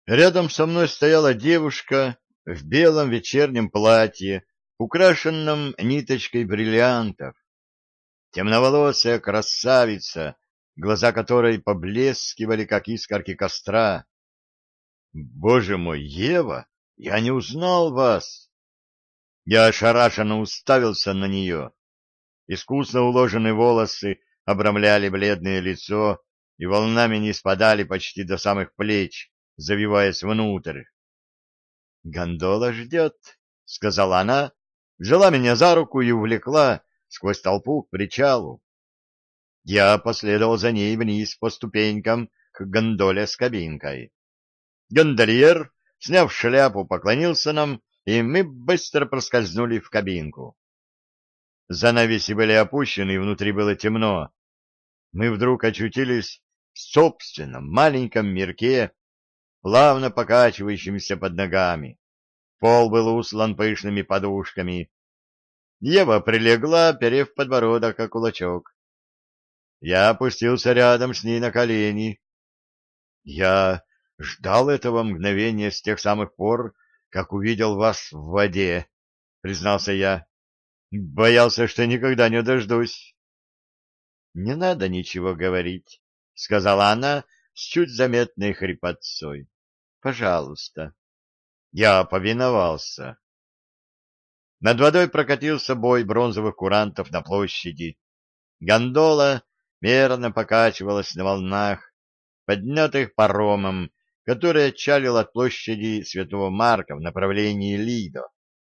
Рядом со мной стояла девушка в белом вечернем платье, украшенном ниточкой бриллиантов. Темноволосая красавица, глаза которой поблескивали, как искорки костра. «Боже мой, Ева, я не узнал вас!» Я ошарашенно уставился на нее. Искусно уложенные волосы обрамляли бледное лицо и волнами не спадали почти до самых плеч, завиваясь внутрь. «Гондола ждет», — сказала она, взяла меня за руку и увлекла сквозь толпу к причалу. Я последовал за ней вниз по ступенькам к гондоле с кабинкой. Гондольер, сняв шляпу, поклонился нам, и мы быстро проскользнули в кабинку. Занавеси были опущены, и внутри было темно. Мы вдруг очутились в собственном маленьком мирке, плавно покачивающимся под ногами. Пол был услан пышными подушками. Ева прилегла, оперев подбородок, как кулачок. Я опустился рядом с ней на колени. Я ждал этого мгновения с тех самых пор, как увидел вас в воде, признался я. Боялся, что никогда не дождусь. Не надо ничего говорить, сказала она с чуть заметной хрипотцой. Пожалуйста. Я повиновался. Над водой прокатился бой бронзовых курантов на площади. Гондола мерно покачивалась на волнах, поднятых паромом, который отчалил от площади Святого Марка в направлении Лидо.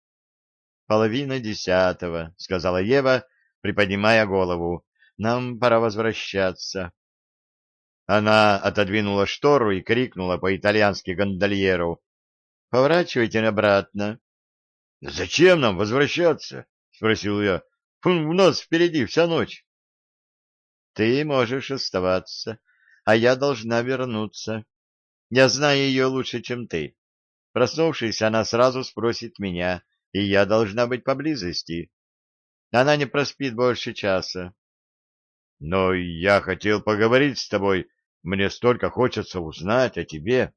«1:30, — сказала Ева, приподнимая голову. — Нам пора возвращаться. Она отодвинула штору и крикнула по-итальянски гондольеру: «Поворачивайте обратно». «Зачем нам возвращаться?» — спросил я. «У нас впереди вся ночь». «Ты можешь оставаться, а я должна вернуться. Я знаю ее лучше, чем ты. Проснувшись, она сразу спросит меня, и я должна быть поблизости. Она не проспит больше часа». «Но я хотел поговорить с тобой. Мне столько хочется узнать о тебе».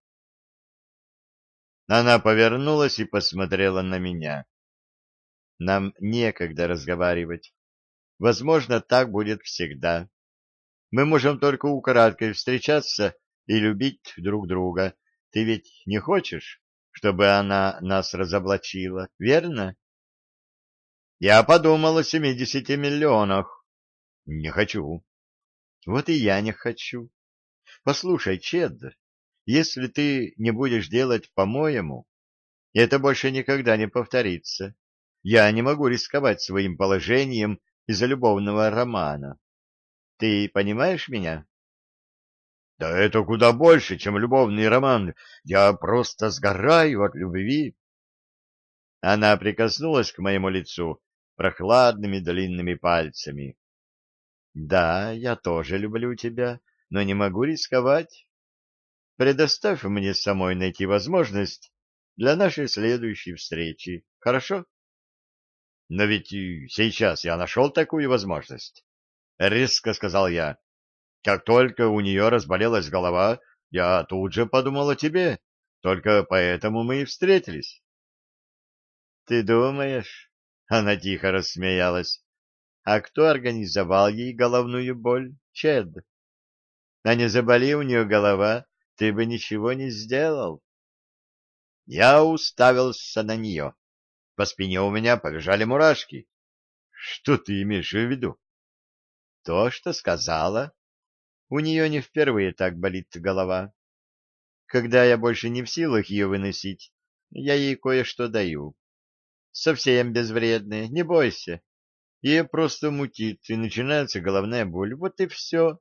Она повернулась и посмотрела на меня. «Нам некогда разговаривать. Возможно, так будет всегда. Мы можем только украдкой встречаться и любить друг друга. Ты ведь не хочешь, чтобы она нас разоблачила, верно?» Я подумал о 70 миллионах. Не хочу. Вот и я не хочу. Послушай, Чед, если ты не будешь делать по-моему, это больше никогда не повторится. Я не могу рисковать своим положением из-за любовного романа. Ты понимаешь меня? Да это куда больше, чем любовный роман. Я просто сгораю от любви. Она прикоснулась к моему лицу прохладными длинными пальцами. Да, я тоже люблю тебя, но не могу рисковать. Предоставь мне самой найти возможность для нашей следующей встречи. Хорошо? Но ведь и сейчас я нашел такую возможность. Резко сказал я. Как только у нее разболелась голова, я тут же подумал о тебе. Только поэтому мы и встретились. Ты думаешь? Она тихо рассмеялась. А кто организовал ей головную боль? Чед. А не заболи у нее голова, ты бы ничего не сделал. Я уставился на нее. По спине у меня побежали мурашки. Что ты имеешь в виду? То, что сказала. У нее не впервые так болит голова. Когда я больше не в силах ее выносить, я ей кое-что даю. Совсем безвредное, не бойся. Ее просто мутит, и начинается головная боль. Вот и все.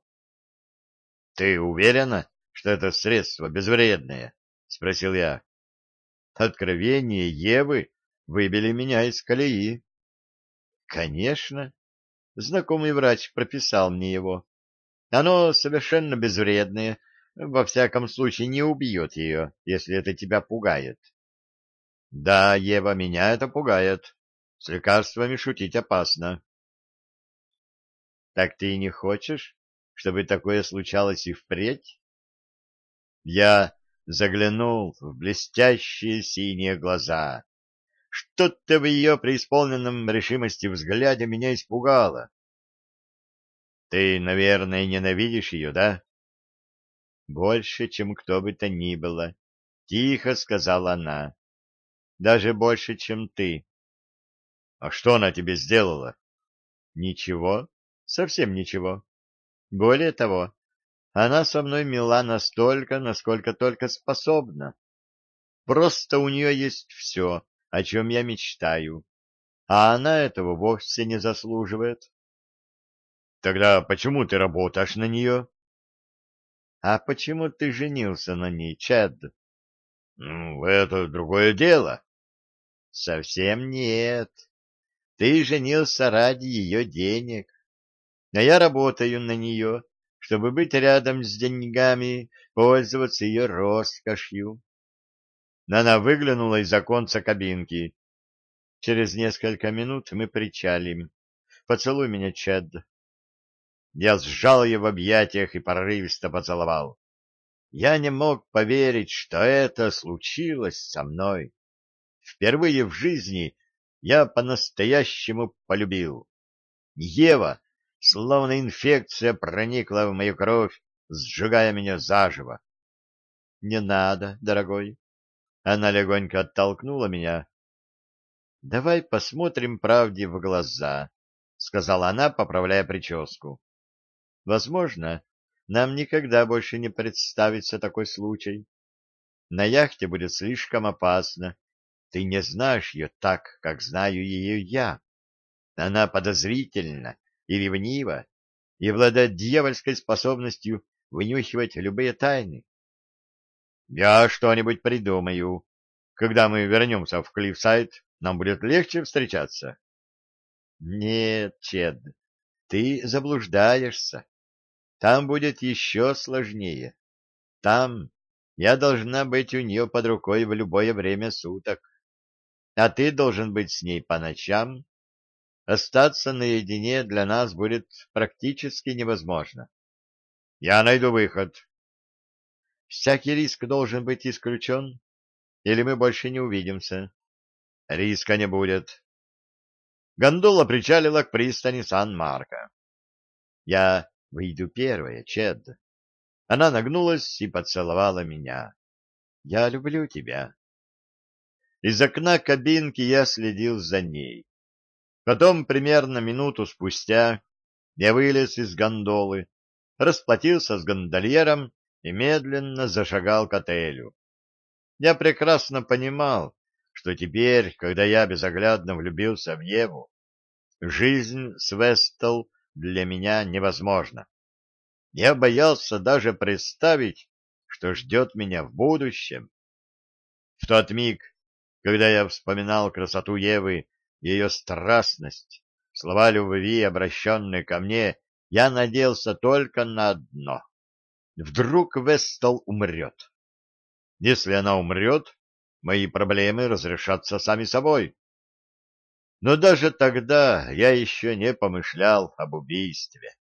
— Ты уверена, что это средство безвредное? — спросил я. Откровения Евы выбили меня из колеи. — Конечно. Знакомый врач прописал мне его. Оно совершенно безвредное, во всяком случае не убьет ее, если это тебя пугает. — Да, Ева, меня это пугает. С лекарствами шутить опасно. — Так ты и не хочешь, чтобы такое случалось и впредь? Я заглянул в блестящие синие глаза. Что-то в ее преисполненном решимости взгляде меня испугало. — Ты, наверное, ненавидишь ее, да? — Больше, чем кто бы то ни было, — тихо сказала она. — Даже больше, чем ты. — А что она тебе сделала? — Ничего, совсем ничего. Более того, она со мной мила настолько, насколько только способна. Просто у нее есть все, о чем я мечтаю, а она этого вовсе не заслуживает. Тогда почему ты работаешь на нее? А почему ты женился на ней, Чад? Ну, это другое дело. Совсем нет. Ты женился ради ее денег, а я работаю на нее, чтобы быть рядом с деньгами, пользоваться ее роскошью. Она выглянула из оконца кабинки. Через несколько минут мы причалим. Поцелуй меня, Чад. Я сжал ее в объятиях и порывисто поцеловал. Я не мог поверить, что это случилось со мной. Впервые в жизни я по-настоящему полюбил. Ева, словно инфекция, проникла в мою кровь, сжигая меня заживо. — Не надо, дорогой. Она легонько оттолкнула меня. — Давай посмотрим правде в глаза, — сказала она, поправляя прическу. — Возможно, нам никогда больше не представится такой случай. На яхте будет слишком опасно. Ты не знаешь ее так, как знаю ее я. Она подозрительна и ревнива и обладает дьявольской способностью вынюхивать любые тайны. Я что-нибудь придумаю. Когда мы вернемся в Клиффсайд, нам будет легче встречаться. Нет, Чед, ты заблуждаешься. Там будет еще сложнее. Там я должна быть у нее под рукой в любое время суток. А ты должен быть с ней по ночам. Остаться наедине для нас будет практически невозможно. Я найду выход. Всякий риск должен быть исключен, или мы больше не увидимся. Риска не будет. Гондола причалила к пристани Сан-Марко. Я выйду первая, Чед. Она нагнулась и поцеловала меня. Я люблю тебя. Из окна кабинки я следил за ней. Потом, примерно минуту спустя, я вылез из гондолы, расплатился с гондольером и медленно зашагал к отелю. Я прекрасно понимал, что теперь, когда я безоглядно влюбился в Еву, жизнь с Вестел для меня невозможна. Я боялся даже представить, что ждет меня в будущем. В тот миг, когда я вспоминал красоту Евы и ее страстность, слова любви, обращенные ко мне, я надеялся только на одно. Вдруг Вестел умрет. Если она умрет, мои проблемы разрешатся сами собой. Но даже тогда я еще не помышлял об убийстве.